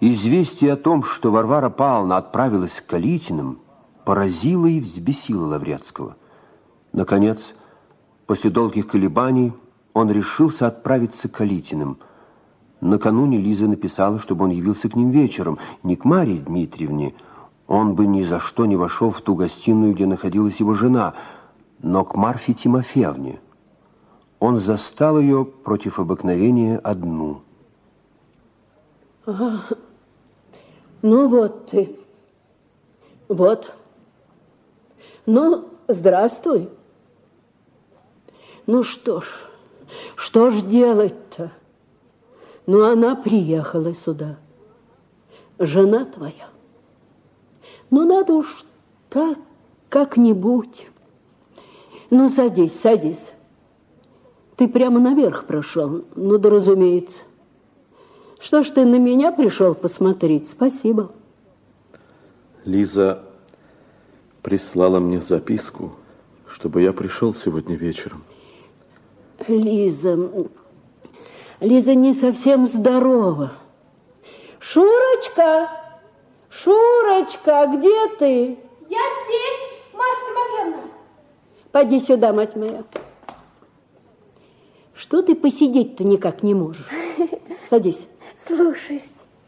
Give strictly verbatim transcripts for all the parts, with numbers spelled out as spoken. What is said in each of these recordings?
Известие о том, что Варвара Павловна отправилась к Калитиным, поразило и взбесило Лаврецкого. Наконец, после долгих колебаний, он решился отправиться к Калитиным. Накануне Лиза написала, чтобы он явился к ним вечером, не к Марье Дмитриевне. Он бы ни за что не вошел в ту гостиную, где находилась его жена, но к Марфе Тимофеевне. Он застал ее против обыкновения одну. Ага. Ну вот ты. Вот. Ну, здравствуй. Ну что ж, что ж делать-то? Ну, она приехала сюда. Жена твоя. Ну, надо уж так, как-нибудь. Ну, садись, садись. Ты прямо наверх прошел, ну да разумеется. Что ж ты на меня пришел посмотреть? Спасибо. Лиза прислала мне записку, чтобы я пришел сегодня вечером. Лиза, Лиза не совсем здорова. Шурочка, Шурочка, где ты? Я здесь, Марфа Тимофеевна. Поди сюда, мать моя. Что ты посидеть-то никак не можешь? Садись. Слушаюсь.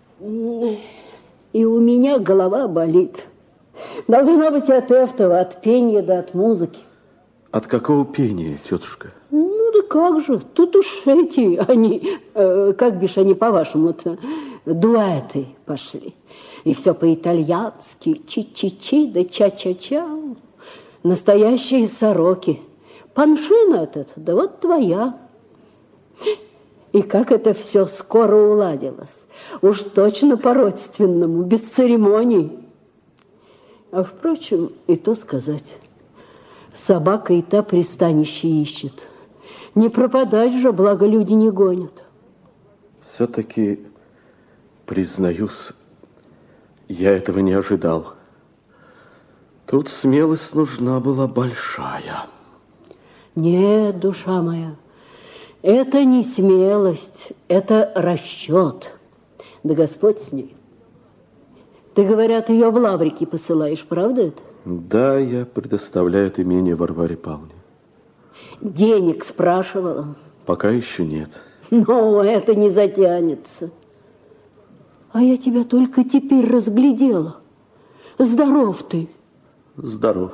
И у меня голова болит. Должна быть от этого, от пения да от музыки. От какого пения, тетушка? Ну да как же, тут уж эти, они, э, как бишь они по-вашему-то, дуэты пошли. И все по-итальянски, чи-чи-чи да ча-ча-ча. Настоящие сороки. Паншина этот, да вот твоя. И как это все скоро уладилось. Уж точно по-родственному, без церемоний. А впрочем, и то сказать. Собака и та пристанище ищет. Не пропадать же, благо люди не гонят. Все-таки, признаюсь, я этого не ожидал. Тут смелость нужна была большая. Нет, душа моя, это не смелость, это расчет. Да Господь с ней. Ты, говорят, ее в Лаврики посылаешь, правда это? Да, я предоставляю это имение Варваре Павловне. Денег спрашивала? Пока еще нет. Но это не затянется. А я тебя только теперь разглядела. Здоров ты. Здоров.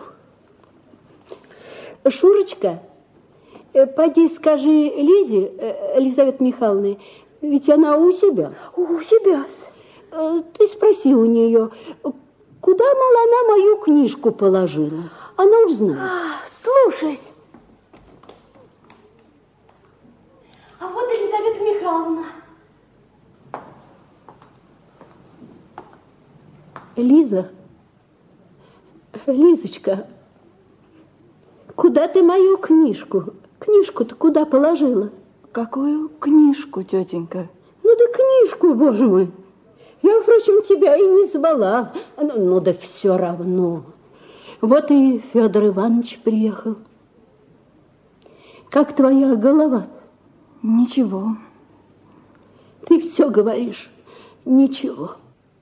Шурочка, поди скажи Лизе, Елизавете Михайловне, ведь она у себя. У себя. Ты спроси у нее, куда, мол, она мою книжку положила. Она уж знает. А, слушаюсь. А вот Елизавета Михайловна. Лиза, Лизочка, куда ты мою книжку? Книжку-то куда положила? Какую книжку, тетенька? Ну да книжку, боже мой. Я, впрочем, тебя и не звала. Ну, ну да все равно. Вот и Федор Иванович приехал. Как твоя голова? Ничего. Ты все говоришь. Ничего.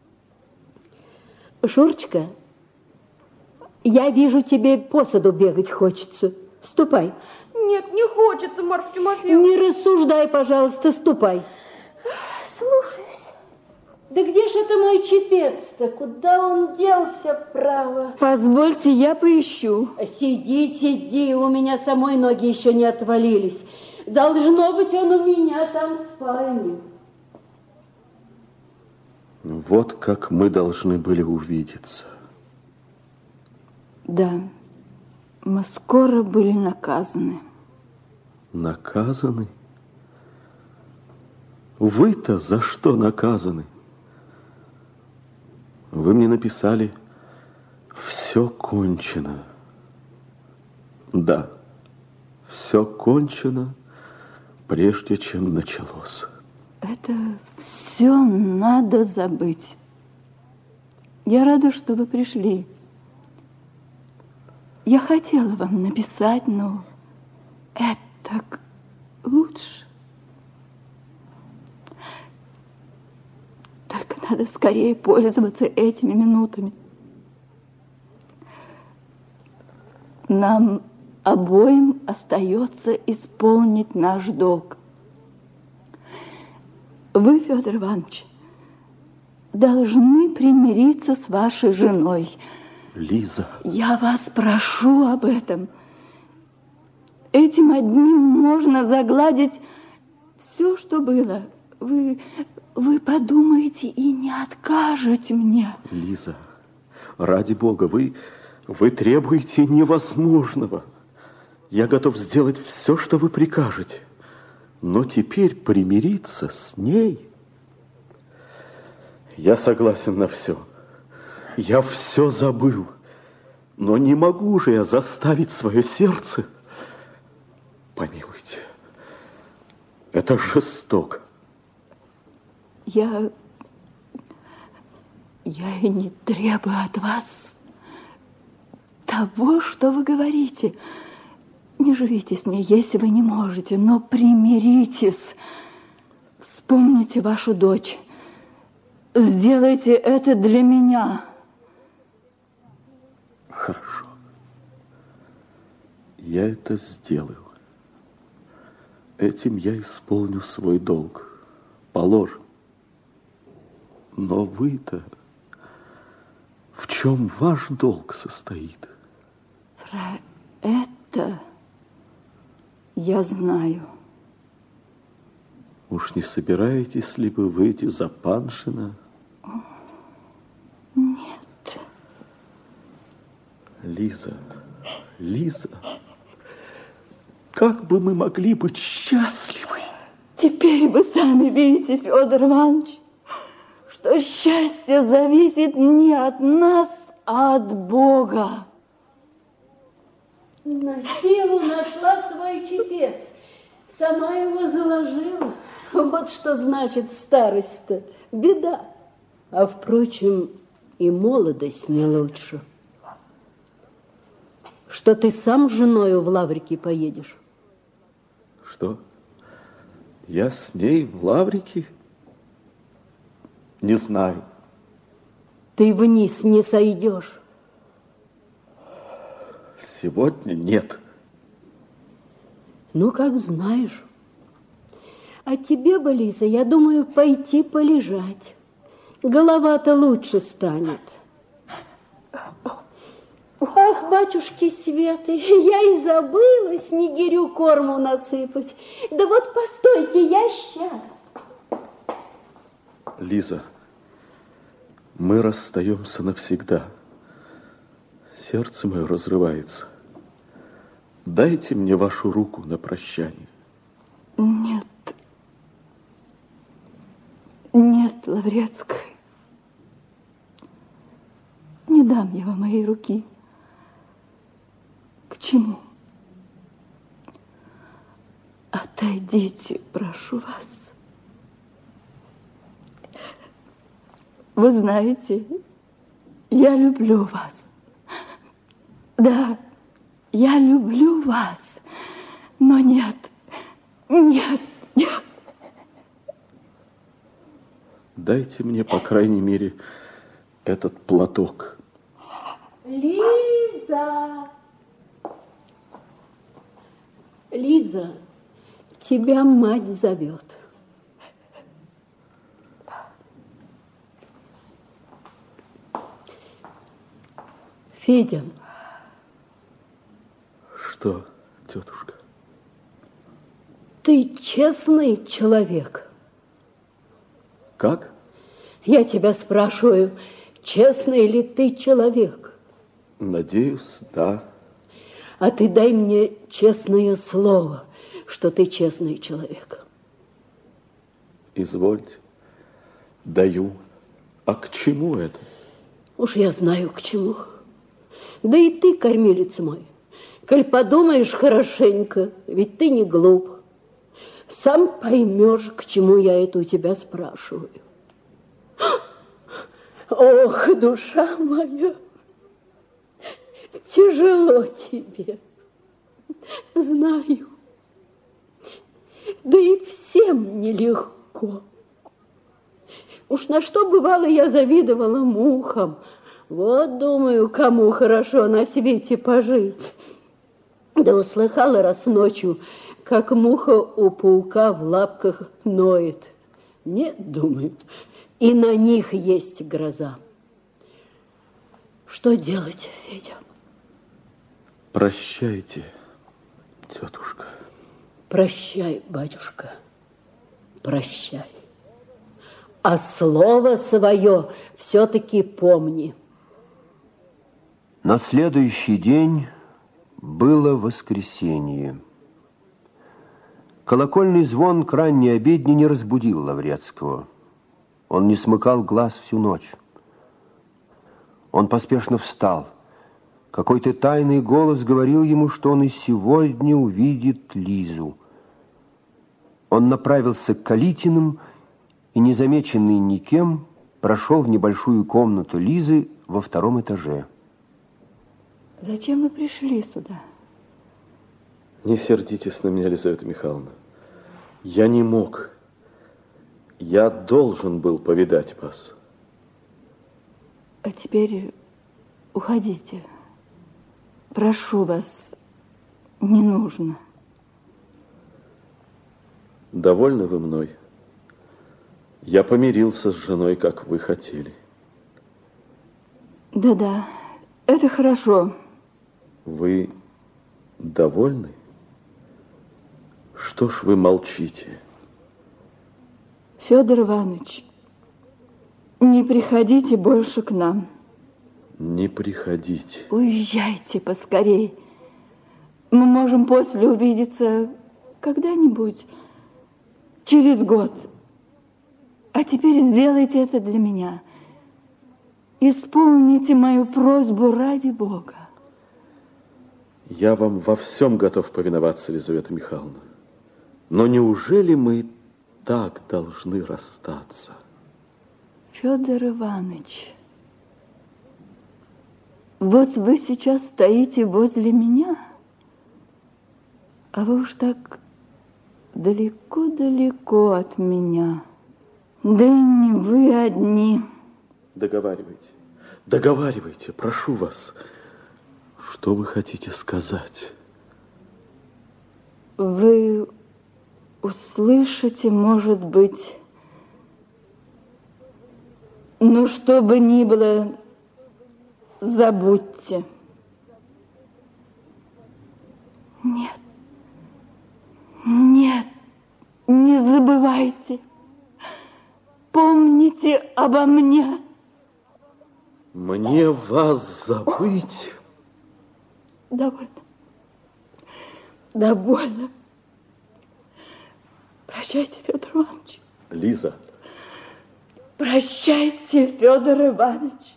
Шурочка, я вижу, тебе по саду бегать хочется. Ступай. Нет, не хочется, Марфа Тимофеевна. Не рассуждай, пожалуйста, ступай. Слушаюсь. Да где ж это мой чепец-то? Куда он делся, право? Позвольте, я поищу. Сиди, сиди, у меня самой ноги еще не отвалились. Должно быть, он у меня там в спальне. Вот как мы должны были увидеться. Да, мы скоро были наказаны. Наказаны? Вы-то за что наказаны? Вы мне написали: все кончено. Да, все кончено, прежде чем началось. Это все надо забыть. Я рада, что вы пришли. Я хотела вам написать, но это лучше. Только Надо скорее пользоваться этими минутами. Нам обоим остается исполнить наш долг. Вы, Федор Иванович, должны примириться с вашей женой. Лиза. Я вас прошу об этом. Этим одним можно загладить все, что было. Вы, вы подумаете и не откажете мне. Лиза, ради Бога, вы, вы требуете невозможного. Я готов сделать все, что вы прикажете. Но теперь примириться с ней... Я согласен на все. Я все забыл. Но не могу же я заставить свое сердце... Помилуйте. Это жестоко. Я... Я и не требую от вас того, что вы говорите. Не живите с ней, если вы не можете, но примиритесь. Вспомните вашу дочь. Сделайте это для меня. Хорошо. Я это сделаю. Этим я исполню свой долг. Положим. Но вы-то... В чем ваш долг состоит? Про это я знаю. Уж не собираетесь ли вы выйти за Паншина? Нет. Лиза, Лиза, как бы мы могли быть счастливы? Теперь вы сами видите, Федор Иванович, что счастье зависит не от нас, а от Бога. На силу нашла свой чепец. Сама его заложила. Вот что значит старость-то. Беда. А, впрочем, и молодость не лучше. Что ты сам с женою в Лаврики поедешь? Что? Я с ней в Лаврики? Не знаю. Ты вниз не сойдешь. Сегодня нет. Ну, как знаешь. А тебе бы, Лиза, я думаю, пойти полежать. Голова-то лучше станет. Ах, батюшки Светы, я и забыла снегирю корму насыпать. Да вот постойте, я сейчас. Лиза, мы расстаемся навсегда. Сердце мое разрывается. Дайте мне вашу руку на прощание. Нет. Нет, Лаврецкая. Не дам я вам моей руки. К чему? Отойдите, прошу вас. Вы знаете, я люблю вас. Да, я люблю вас. Но нет, нет, нет. Дайте мне, по крайней мере, этот платок. Лиза! Лиза, тебя мать зовет. Федя. Что, тетушка? Ты честный человек. Как? Я тебя спрашиваю, честный ли ты человек? Надеюсь, да. А ты дай мне честное слово, что ты честный человек. Извольте. Даю. А к чему это? Уж я знаю, к чему. Да и ты, кормилец мой, коль подумаешь хорошенько, ведь ты не глуп, сам поймешь, к чему я это у тебя спрашиваю. Ох, душа моя, тяжело тебе, знаю, да и всем нелегко. Уж на что бывало я завидовала мухам. Вот, думаю, кому хорошо на свете пожить. Да услыхала раз ночью, как муха у паука в лапках ноет. Нет, думаю, и на них есть гроза. Что делать, Федя? Прощайте, тетушка. Прощай, батюшка, прощай. А слово свое все-таки помни. На следующий день было воскресенье. Колокольный звон к ранней обедне не разбудил Лаврецкого. Он не смыкал глаз всю ночь. Он поспешно встал. Какой-то тайный голос говорил ему, что он и сегодня увидит Лизу. Он направился к Калитиным и, незамеченный никем, прошел в небольшую комнату Лизы во втором этаже. Зачем вы пришли сюда? Не сердитесь на меня, Лизавета Михайловна. Я не мог. Я должен был повидать вас. А теперь уходите. Прошу вас, не нужно. Довольны вы мной? Я помирился с женой, как вы хотели. Да-да, это хорошо. Вы довольны? Что ж вы молчите? Федор Иванович, не приходите больше к нам. Не приходите. Уезжайте поскорей. Мы можем после увидеться когда-нибудь, через год. А теперь сделайте это для меня. Исполните мою просьбу ради Бога. Я вам во всем готов повиноваться, Лизавета Михайловна. Но неужели мы так должны расстаться? Федор Иванович, вот вы сейчас стоите возле меня, а вы уж так далеко-далеко от меня. Да и не вы одни. Договаривайте, договаривайте, прошу вас. Что вы хотите сказать? Вы услышите, может быть, но что бы ни было, забудьте. Нет, нет, не забывайте. Помните обо мне. Мне вас забыть? Довольно. Довольно. Прощайте, Федор Иванович. Лиза. Прощайте, Федор Иванович.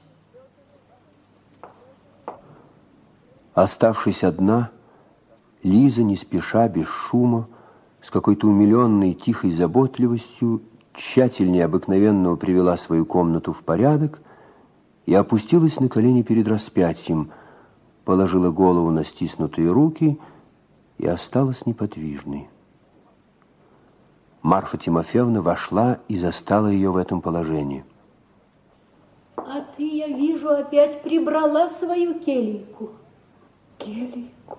Оставшись одна, Лиза, не спеша, без шума, с какой-то умиленной тихой заботливостью, тщательнее обыкновенного привела свою комнату в порядок и опустилась на колени перед распятием, положила голову на стиснутые руки и осталась неподвижной. Марфа Тимофеевна вошла и застала ее в этом положении. А ты, я вижу, опять прибрала свою келейку. Келейку?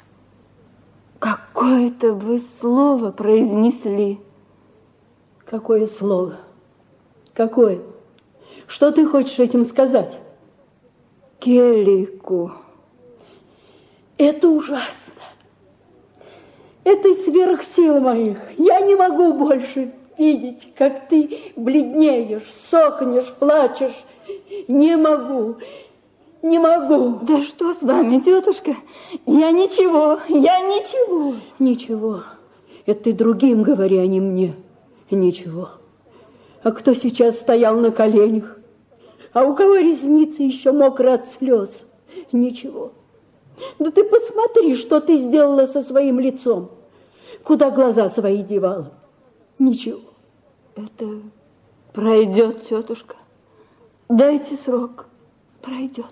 Какое-то вы слово произнесли. Какое слово? Какое? Что ты хочешь этим сказать? Келейку. Это ужасно. Это сверх сил моих. Я не могу больше видеть, как ты бледнеешь, сохнешь, плачешь. Не могу, не могу. Да что с вами, тетушка? Я ничего, я ничего. Ничего. Это ты другим говори, а не мне. Ничего. А кто сейчас стоял на коленях? А у кого ресницы еще мокры от слез? Ничего. Да ты посмотри, что ты сделала со своим лицом. Куда глаза свои девала? Ничего. Это пройдет, тетушка. Дайте срок. Пройдет.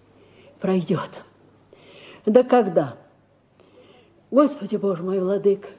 Пройдет. Да когда? Господи Боже мой, владыка,